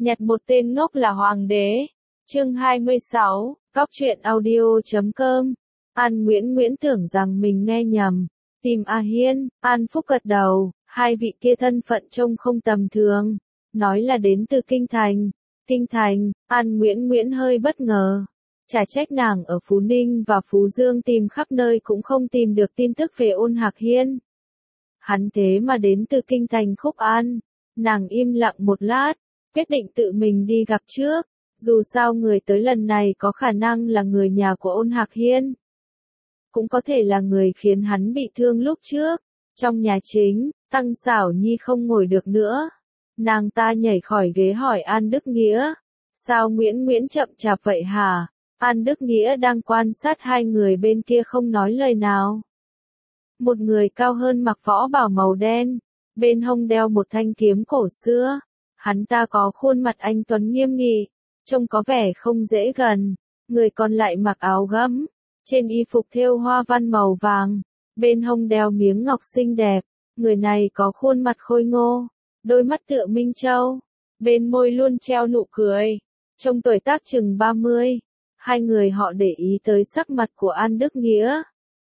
Nhặt một tên ngốc là hoàng đế. Chương 26, Cóc truyện audio.com. An Nguyễn tưởng rằng mình nghe nhầm. Tìm A Hiên, An Phúc gật đầu, hai vị kia thân phận trông không tầm thường. Nói là đến từ Kinh Thành. Kinh Thành, An Nguyễn hơi bất ngờ. Chả trách nàng ở Phú Ninh và Phú Dương tìm khắp nơi cũng không tìm được tin tức về Ôn Hạc Hiên. Hắn thế mà đến từ Kinh Thành Khúc An. Nàng im lặng một lát, quyết định tự mình đi gặp trước. Dù sao người tới lần này có khả năng là người nhà của Ôn Hạc Hiên. Cũng có thể là người khiến hắn bị thương lúc trước. Trong nhà chính, Tăng Xảo Nhi không ngồi được nữa. Nàng ta nhảy khỏi ghế hỏi An Đức Nghĩa. Sao Nguyễn chậm chạp vậy hả? An Đức Nghĩa đang quan sát hai người bên kia không nói lời nào. Một người cao hơn mặc võ bào màu đen, bên hông đeo một thanh kiếm cổ xưa. Hắn ta có khuôn mặt anh tuấn nghiêm nghị, trông có vẻ không dễ gần. Người còn lại mặc áo gấm, trên y phục thêu hoa văn màu vàng, bên hông đeo miếng ngọc xinh đẹp. Người này có khuôn mặt khôi ngô, đôi mắt tựa minh châu, bên môi luôn treo nụ cười, trông tuổi tác chừng 30. Hai người họ để ý tới sắc mặt của An Đức Nghĩa,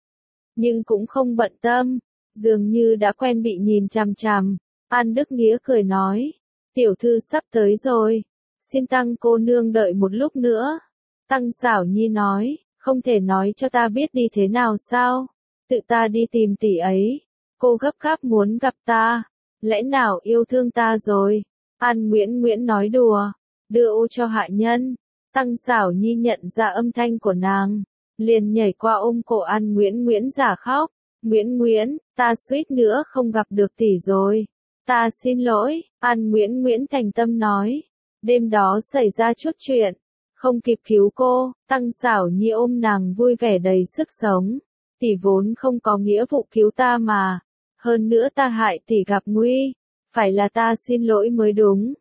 nhưng cũng không bận tâm, dường như đã quen bị nhìn chằm chằm. An Đức Nghĩa cười nói, tiểu thư sắp tới rồi, xin Tăng cô nương đợi một lúc nữa. Tăng Xảo Nhi nói, không thể nói cho ta biết đi thế nào sao, tự ta đi tìm tỷ ấy, cô gấp gáp muốn gặp ta, lẽ nào yêu thương ta rồi. An Nguyễn nói đùa, đưa ô cho hạ nhân. Tăng Xảo Nhi nhận ra âm thanh của nàng, liền nhảy qua ôm cổ An Nguyễn giả khóc. Nguyễn, ta suýt nữa không gặp được tỷ rồi. Ta xin lỗi, An Nguyễn thành tâm nói. Đêm đó xảy ra chút chuyện, không kịp cứu cô. Tăng Xảo Nhi ôm nàng vui vẻ đầy sức sống. Tỷ vốn không có nghĩa vụ cứu ta mà. Hơn nữa ta hại tỷ gặp nguy. Phải là ta xin lỗi mới đúng.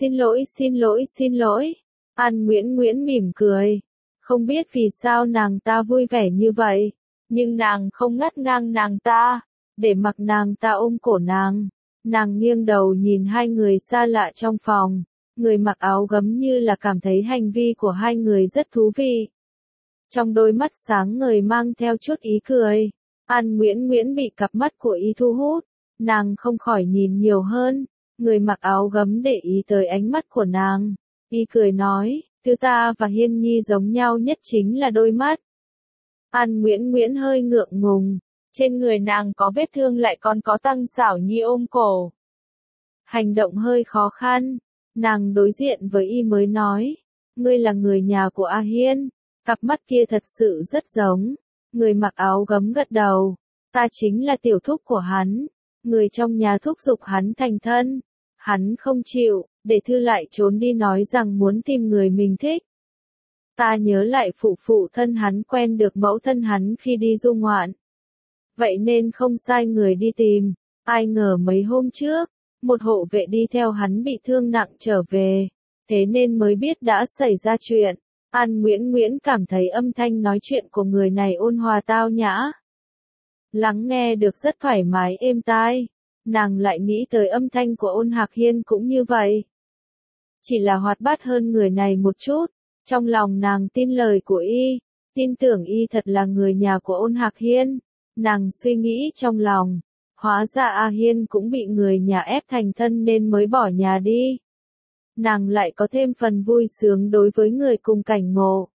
Xin lỗi. An Nguyễn mỉm cười. Không biết vì sao nàng ta vui vẻ như vậy. Nhưng nàng không ngắt ngang nàng ta. Để mặc nàng ta ôm cổ nàng. Nàng nghiêng đầu nhìn hai người xa lạ trong phòng. Người mặc áo gấm như là cảm thấy hành vi của hai người rất thú vị. Trong đôi mắt sáng ngời mang theo chút ý cười. An Nguyễn bị cặp mắt của y thu hút. Nàng không khỏi nhìn nhiều hơn. Người mặc áo gấm để ý tới ánh mắt của nàng. Y cười nói, thứ ta và Hiên Nhi giống nhau nhất chính là đôi mắt. An Nguyễn hơi ngượng ngùng. Trên người nàng có vết thương lại còn có Tăng Xảo Nhi ôm cổ. Hành động hơi khó khăn. Nàng đối diện với y mới nói, ngươi là người nhà của A Hiên. Cặp mắt kia thật sự rất giống. Người mặc áo gấm gật đầu. Ta chính là tiểu thúc của hắn. Người trong nhà thúc giục hắn thành thân. Hắn không chịu, để thư lại trốn đi nói rằng muốn tìm người mình thích. Ta nhớ lại phụ thân hắn quen được mẫu thân hắn khi đi du ngoạn. Vậy nên không sai người đi tìm. Ai ngờ mấy hôm trước, một hộ vệ đi theo hắn bị thương nặng trở về. Thế nên mới biết đã xảy ra chuyện. An Nguyễn cảm thấy âm thanh nói chuyện của người này ôn hòa tao nhã. Lắng nghe được rất thoải mái êm tai. Nàng lại nghĩ tới âm thanh của Ôn Hạc Hiên cũng như vậy. Chỉ là hoạt bát hơn người này một chút. Trong lòng nàng tin lời của y, tin tưởng y thật là người nhà của Ôn Hạc Hiên. Nàng suy nghĩ trong lòng, hóa ra A Hiên cũng bị người nhà ép thành thân nên mới bỏ nhà đi. Nàng lại có thêm phần vui sướng đối với người cùng cảnh ngộ.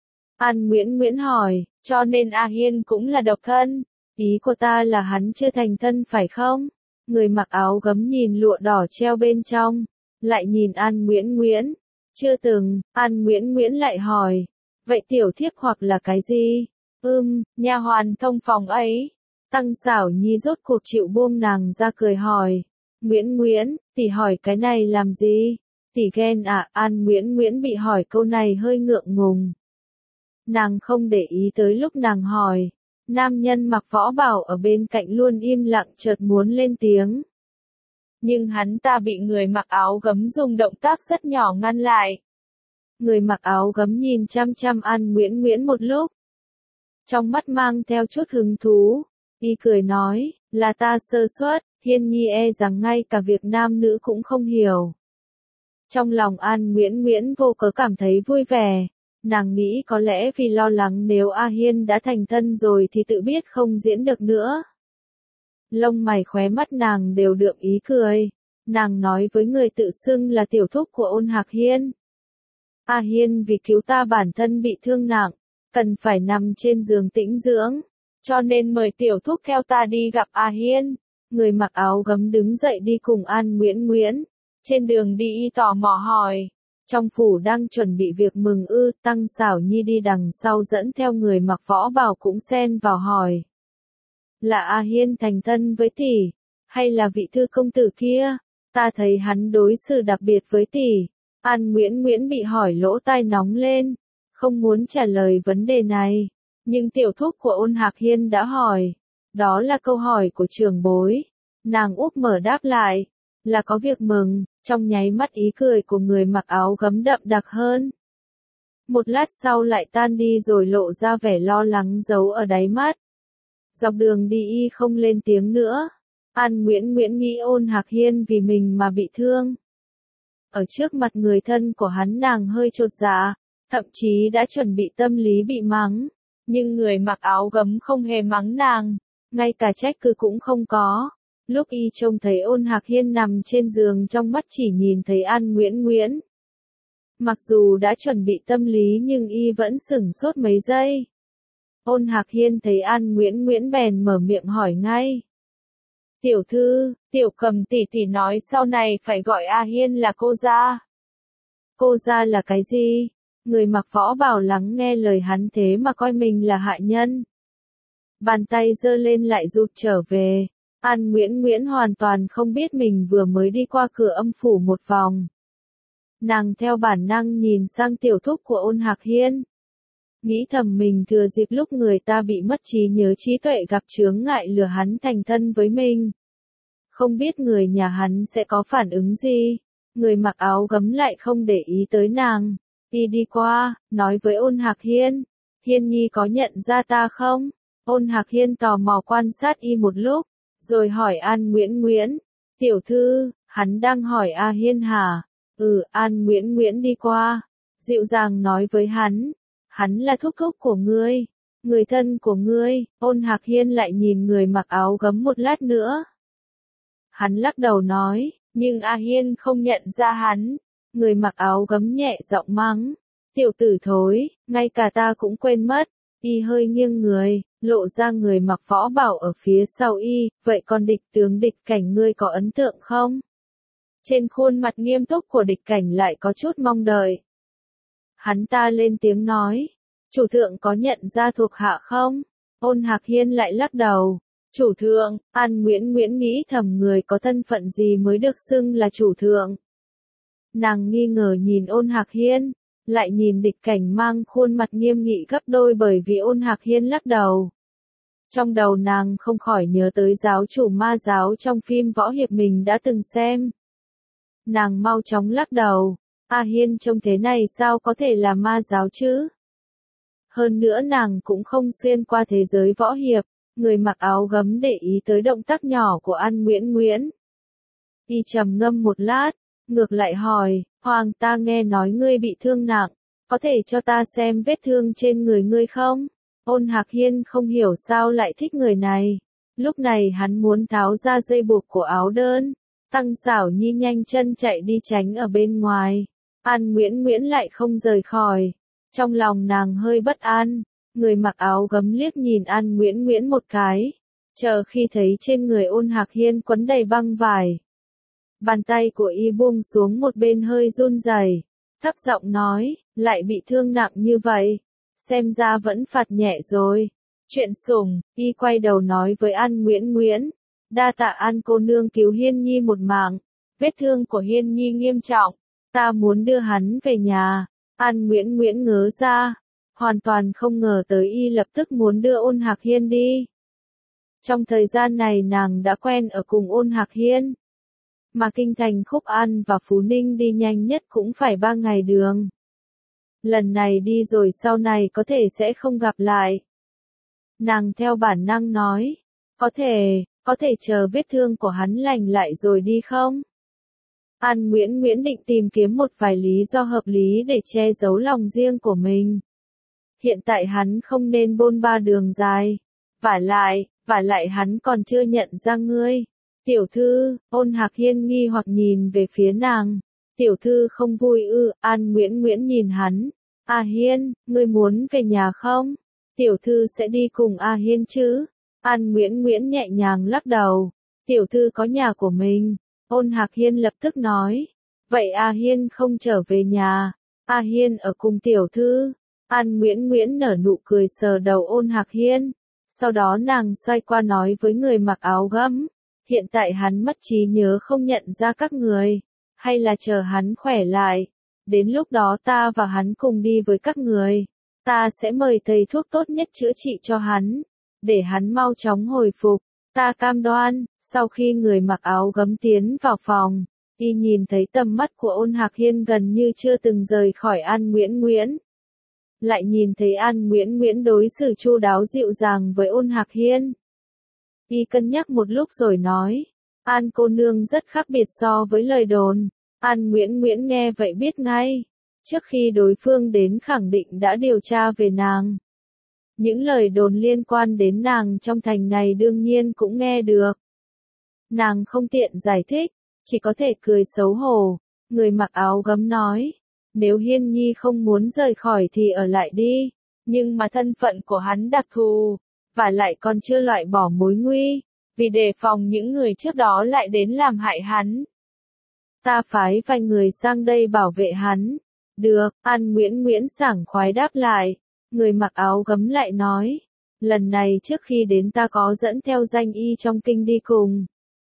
An Nguyễn hỏi, cho nên A Hiên cũng là độc thân. Ý của ta là hắn chưa thành thân phải không? Người mặc áo gấm nhìn lụa đỏ treo bên trong, lại nhìn An Nguyễn. Chưa từng. An Nguyễn lại hỏi, vậy tiểu thiếp hoặc là cái gì? Nha hoàn thông phòng ấy. Tăng Xảo Nhi rốt cuộc chịu buông nàng ra cười hỏi, Nguyễn, tỷ hỏi cái này làm gì? Tỷ ghen à? An Nguyễn bị hỏi câu này hơi ngượng ngùng. Nàng không để ý tới lúc nàng hỏi. Nam nhân mặc võ bào ở bên cạnh luôn im lặng chợt muốn lên tiếng. Nhưng hắn ta bị người mặc áo gấm dùng động tác rất nhỏ ngăn lại. Người mặc áo gấm nhìn chăm chăm An Nguyễn một lúc. Trong mắt mang theo chút hứng thú. Y cười nói, là ta sơ suất, Hiên Nhi e rằng ngay cả việc nam nữ cũng không hiểu. Trong lòng An Nguyễn Nguyễn vô cớ cảm thấy vui vẻ. Nàng nghĩ có lẽ vì lo lắng nếu A Hiên đã thành thân rồi thì tự biết không diễn được nữa. Lông mày khóe mắt nàng đều đượm ý cười. Nàng nói với người tự xưng là tiểu thúc của Ôn Hạc Hiên. A Hiên vì cứu ta bản thân bị thương nặng, cần phải nằm trên giường tĩnh dưỡng, cho nên mời tiểu thúc theo ta đi gặp A Hiên. Người mặc áo gấm đứng dậy đi cùng An Nguyễn Nguyễn. Trên đường đi y tò mò hỏi. Trong phủ đang chuẩn bị việc mừng ư, Tăng Xảo Nhi đi đằng sau dẫn theo người mặc võ bào cũng xen vào hỏi. Là A Hiên thành thân với tỷ, hay là vị thư công tử kia? Ta thấy hắn đối xử đặc biệt với tỷ. An Nguyễn Nguyễn bị hỏi lỗ tai nóng lên, không muốn trả lời vấn đề này. Nhưng tiểu thúc của Ôn Hạc Hiên đã hỏi. Đó là câu hỏi của trưởng bối. Nàng úp mở đáp lại. Là có việc mừng, trong nháy mắt ý cười của người mặc áo gấm đậm đặc hơn. Một lát sau lại tan đi rồi lộ ra vẻ lo lắng giấu ở đáy mắt. Dọc đường đi y không lên tiếng nữa. An Nguyễn Nguyễn nghĩ Ôn Hạc Hiên vì mình mà bị thương. Ở trước mặt người thân của hắn nàng hơi chột dạ, thậm chí đã chuẩn bị tâm lý bị mắng. Nhưng người mặc áo gấm không hề mắng nàng, ngay cả trách cứ cũng không có. Lúc y trông thấy Ôn Hạc Hiên nằm trên giường trong mắt chỉ nhìn thấy An Nguyễn Nguyễn. Mặc dù đã chuẩn bị tâm lý nhưng y vẫn sửng sốt mấy giây. Ôn Hạc Hiên thấy An Nguyễn Nguyễn bèn mở miệng hỏi ngay. Tiểu thư, Tiểu Cầm tỷ tỷ nói sau này phải gọi A Hiên là cô gia. Cô gia là cái gì? Người mặc võ bào lắng nghe lời hắn thế mà coi mình là hạ nhân. Bàn tay giơ lên lại rụt trở về. An Nguyễn Nguyễn hoàn toàn không biết mình vừa mới đi qua cửa âm phủ một vòng. Nàng theo bản năng nhìn sang tiểu thúc của Ôn Hạc Hiên. Nghĩ thầm mình thừa dịp lúc người ta bị mất trí nhớ trí tuệ gặp chướng ngại lừa hắn thành thân với mình. Không biết người nhà hắn sẽ có phản ứng gì. Người mặc áo gấm lại không để ý tới nàng. Y đi qua, nói với Ôn Hạc Hiên. Hiên nhi có nhận ra ta không? Ôn Hạc Hiên tò mò quan sát y một lúc, rồi hỏi An Nguyễn Nguyễn. Tiểu thư, hắn đang hỏi A Hiên hả? An Nguyễn Nguyễn đi qua, dịu dàng nói với hắn. Hắn là thúc thúc của ngươi, người thân của ngươi. Ôn Hạc Hiên lại nhìn người mặc áo gấm một lát nữa. Hắn lắc đầu nói, nhưng A Hiên không nhận ra hắn. Người mặc áo gấm nhẹ giọng mắng. Tiểu tử thối, ngay cả ta cũng quên mất. Y hơi nghiêng người, lộ ra người mặc võ bảo ở phía sau y. Vậy còn địch tướng Địch Cảnh ngươi có ấn tượng không? Trên khuôn mặt nghiêm túc của Địch Cảnh lại có chút mong đợi. Hắn ta lên tiếng nói. Chủ thượng có nhận ra thuộc hạ không? Ôn Hạc Hiên lại lắc đầu. Chủ thượng, An Nguyễn Nguyễn nghĩ thầm người có thân phận gì mới được xưng là chủ thượng. Nàng nghi ngờ nhìn Ôn Hạc Hiên, lại nhìn Địch Cảnh mang khuôn mặt nghiêm nghị gấp đôi bởi vì Ôn Hạc Hiên lắc đầu. Trong đầu nàng không khỏi nhớ tới giáo chủ ma giáo trong phim võ hiệp mình đã từng xem. Nàng mau chóng lắc đầu. A Hiên trông thế này sao có thể là ma giáo chứ? Hơn nữa nàng cũng không xuyên qua thế giới võ hiệp. Người mặc áo gấm để ý tới động tác nhỏ của An Nguyễn Nguyễn. Y trầm ngâm một lát, ngược lại hỏi, Hoàng ta nghe nói ngươi bị thương nặng, có thể cho ta xem vết thương trên người ngươi không? Ôn Hạc Hiên không hiểu sao lại thích người này. Lúc này hắn muốn tháo ra dây buộc của áo đơn. Tăng Xảo Nhi nhanh chân chạy đi tránh ở bên ngoài. An Nguyễn Nguyễn lại không rời khỏi. Trong lòng nàng hơi bất an. Người mặc áo gấm liếc nhìn An Nguyễn Nguyễn một cái. Chờ khi thấy trên người Ôn Hạc Hiên quấn đầy băng vải. Bàn tay của y buông xuống một bên hơi run rẩy, thấp giọng nói, lại bị thương nặng như vậy. Xem ra vẫn phạt nhẹ rồi. Chuyện sủng, y quay đầu nói với An Nguyễn Nguyễn. Đa tạ An cô nương cứu Hiên Nhi một mạng. Vết thương của Hiên Nhi nghiêm trọng. Ta muốn đưa hắn về nhà. An Nguyễn Nguyễn ngớ ra. Hoàn toàn không ngờ tới y lập tức muốn đưa Ôn Hạc Hiên đi. Trong thời gian này nàng đã quen ở cùng Ôn Hạc Hiên. Mà kinh thành Khúc An và Phú Ninh đi nhanh nhất cũng phải 3 ngày đường. Lần này đi rồi sau này có thể sẽ không gặp lại. Nàng theo bản năng nói, có thể chờ vết thương của hắn lành lại rồi đi không? An Nguyễn Nguyễn định tìm kiếm một vài lý do hợp lý để che giấu lòng riêng của mình. Hiện tại hắn không nên bôn ba đường dài. Vả lại hắn còn chưa nhận ra ngươi. Tiểu thư, Ôn Hạc Hiên nghi hoặc nhìn về phía nàng. Tiểu thư không vui ư? An Nguyễn Nguyễn nhìn hắn. A Hiên, ngươi muốn về nhà không? Tiểu thư sẽ đi cùng A Hiên chứ? An Nguyễn Nguyễn nhẹ nhàng lắc đầu. Tiểu thư có nhà của mình. Ôn Hạc Hiên lập tức nói. Vậy A Hiên không trở về nhà. A Hiên ở cùng tiểu thư. An Nguyễn Nguyễn nở nụ cười sờ đầu Ôn Hạc Hiên. Sau đó nàng xoay qua nói với người mặc áo gấm. Hiện tại hắn mất trí nhớ không nhận ra các người. Hay là chờ hắn khỏe lại. Đến lúc đó ta và hắn cùng đi với các người. Ta sẽ mời thầy thuốc tốt nhất chữa trị cho hắn. Để hắn mau chóng hồi phục. Ta cam đoan. Sau khi người mặc áo gấm tiến vào phòng, y nhìn thấy tầm mắt của Ôn Hạc Hiên gần như chưa từng rời khỏi An Nguyễn Nguyễn. Lại nhìn thấy An Nguyễn Nguyễn đối xử chu đáo dịu dàng với Ôn Hạc Hiên. Y cân nhắc một lúc rồi nói, An cô nương rất khác biệt so với lời đồn. An Nguyễn Nguyễn nghe vậy biết ngay. Trước khi đối phương đến khẳng định đã điều tra về nàng. Những lời đồn liên quan đến nàng trong thành này đương nhiên cũng nghe được. Nàng không tiện giải thích, chỉ có thể cười xấu hổ. Người mặc áo gấm nói, nếu Hiên Nhi không muốn rời khỏi thì ở lại đi, nhưng mà thân phận của hắn đặc thù, và lại còn chưa loại bỏ mối nguy, vì đề phòng những người trước đó lại đến làm hại hắn. Ta phái vài người sang đây bảo vệ hắn. Được, An Nguyễn Nguyễn sảng khoái đáp lại. Người mặc áo gấm lại nói, lần này trước khi đến ta có dẫn theo danh y trong kinh đi cùng.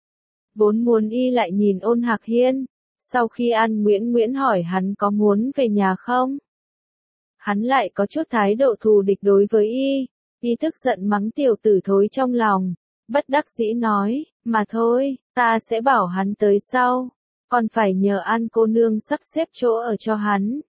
Vốn muốn y lại nhìn Ôn Hạc Hiên, sau khi An Nguyễn Nguyễn hỏi hắn có muốn về nhà không. Hắn lại có chút thái độ thù địch đối với y tức giận mắng tiểu tử thối trong lòng, bất đắc dĩ nói, mà thôi, ta sẽ bảo hắn tới sau, còn phải nhờ An cô nương sắp xếp chỗ ở cho hắn.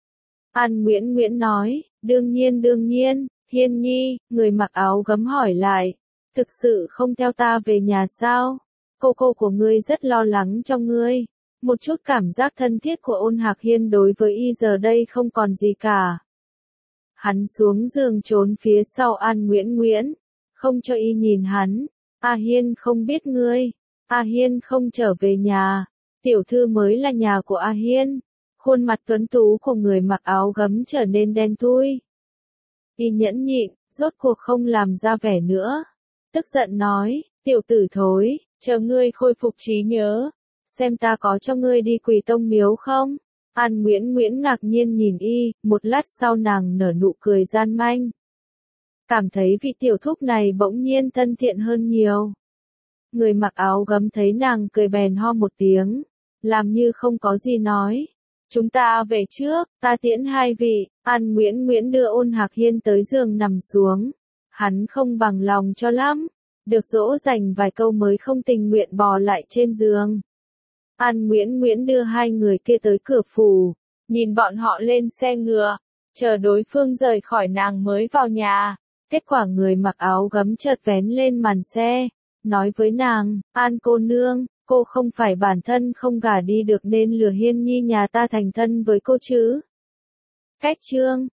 An Nguyễn Nguyễn nói, đương nhiên, Hiên Nhi, người mặc áo gấm hỏi lại, thực sự không theo ta về nhà sao? Cô của ngươi rất lo lắng cho ngươi. Một chút cảm giác thân thiết của Ôn Hạc Hiên đối với y giờ đây không còn gì cả. Hắn xuống giường trốn phía sau An Nguyễn Nguyễn, không cho y nhìn hắn. A Hiên không biết ngươi. A Hiên không trở về nhà. Tiểu thư mới là nhà của A Hiên. Khuôn mặt tuấn tú của người mặc áo gấm trở nên đen thui. Y nhẫn nhịn, rốt cuộc không làm ra vẻ nữa. Tức giận nói, tiểu tử thối, chờ ngươi khôi phục trí nhớ, xem ta có cho ngươi đi Quỷ Tông miếu không? An Nguyễn Nguyễn ngạc nhiên nhìn y, một lát sau nàng nở nụ cười gian manh. Cảm thấy vị tiểu thúc này bỗng nhiên thân thiện hơn nhiều. Người mặc áo gấm thấy nàng cười bèn ho một tiếng, làm như không có gì nói. Chúng ta về trước, ta tiễn hai vị. An Nguyễn Nguyễn đưa Ôn Hạc Hiên tới giường nằm xuống. Hắn không bằng lòng cho lắm. Được dỗ dành vài câu mới không tình nguyện bò lại trên giường. An Nguyễn Nguyễn đưa hai người kia tới cửa phủ. Nhìn bọn họ lên xe ngựa. Chờ đối phương rời khỏi nàng mới vào nhà. Kết quả người mặc áo gấm chợt vén lên màn xe. Nói với nàng, An cô nương, cô không phải bản thân không gả đi được nên lừa Hiên Nhi nhà ta thành thân với cô chứ? Cách chương